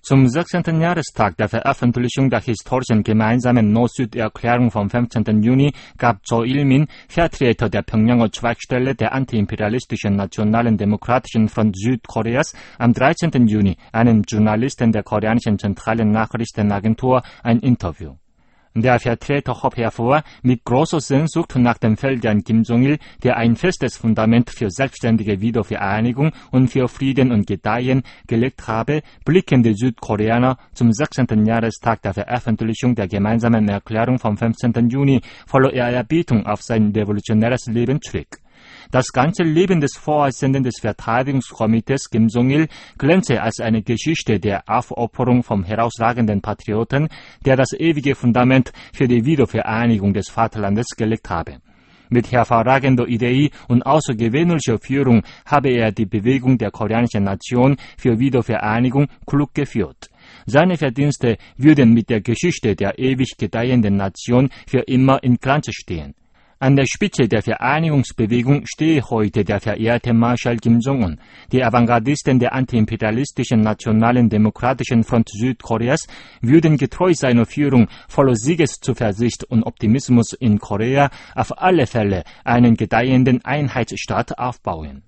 Zum 16. Jahrestag der Veröffentlichung der historischen gemeinsamen Nord-Süd-Erklärung vom 15. Juni gab Jo Il-min, Vertreter der Pjöngjanger Zweigstelle der antiimperialistischen Nationalen Demokratischen Front Südkoreas, am 13. Juni einem Journalisten der koreanischen zentralen Nachrichtenagentur ein Interview. Der Vertreter hob hervor, mit großer Sehnsucht nach dem Feldherrn Kim Jong-il, der ein festes Fundament für selbstständige Wiedervereinigung und für Frieden und Gedeihen gelegt habe, blicken die Südkoreaner zum 16. Jahrestag der Veröffentlichung der gemeinsamen Erklärung vom 15. Juni voller Ehrerbietung auf sein revolutionäres Leben zurück. Das ganze Leben des Vorsitzenden des Verteidigungskomitees Kim Jong-il glänze als eine Geschichte der Aufopferung vom herausragenden Patrioten, der das ewige Fundament für die Wiedervereinigung des Vaterlandes gelegt habe. Mit hervorragender Idee und außergewöhnlicher Führung habe er die Bewegung der koreanischen Nation für Wiedervereinigung klug geführt. Seine Verdienste würden mit der Geschichte der ewig gedeihenden Nation für immer in Glanz stehen. An der Spitze der Vereinigungsbewegung stehe heute der verehrte Marschall Kim Jong-un. Die Avantgardisten der antiimperialistischen Nationalen Demokratischen Front Südkoreas würden getreu seiner Führung voller Siegeszuversicht und Optimismus in Korea auf alle Fälle einen gedeihenden Einheitsstaat aufbauen.